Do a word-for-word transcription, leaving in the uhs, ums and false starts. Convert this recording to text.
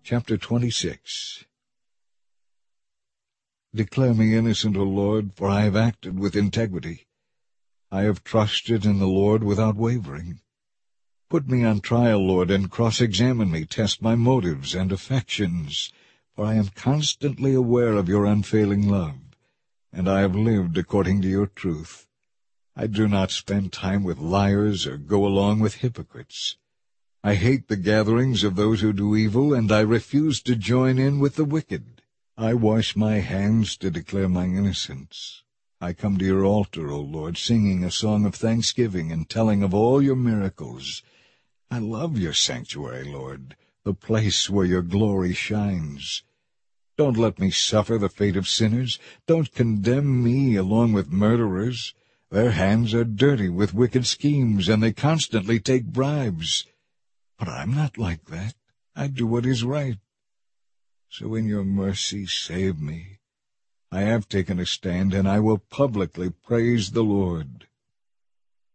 Chapter twenty-six. Declare me innocent, O Lord, for I have acted with integrity. I have trusted in the Lord without wavering. Put me on trial, Lord, and cross-examine me, test my motives and affections, for I am constantly aware of your unfailing love, and I have lived according to your truth. I do not spend time with liars or go along with hypocrites. I hate the gatherings of those who do evil, and I refuse to join in with the wicked. I wash my hands to declare my innocence. I come to your altar, O Lord, singing a song of thanksgiving and telling of all your miracles. I love your sanctuary, Lord, the place where your glory shines. Don't let me suffer the fate of sinners. Don't condemn me along with murderers. Their hands are dirty with wicked schemes, and they constantly take bribes. But I'm not like that. I do what is right. So in your mercy save me. I have taken a stand, and I will publicly praise the Lord.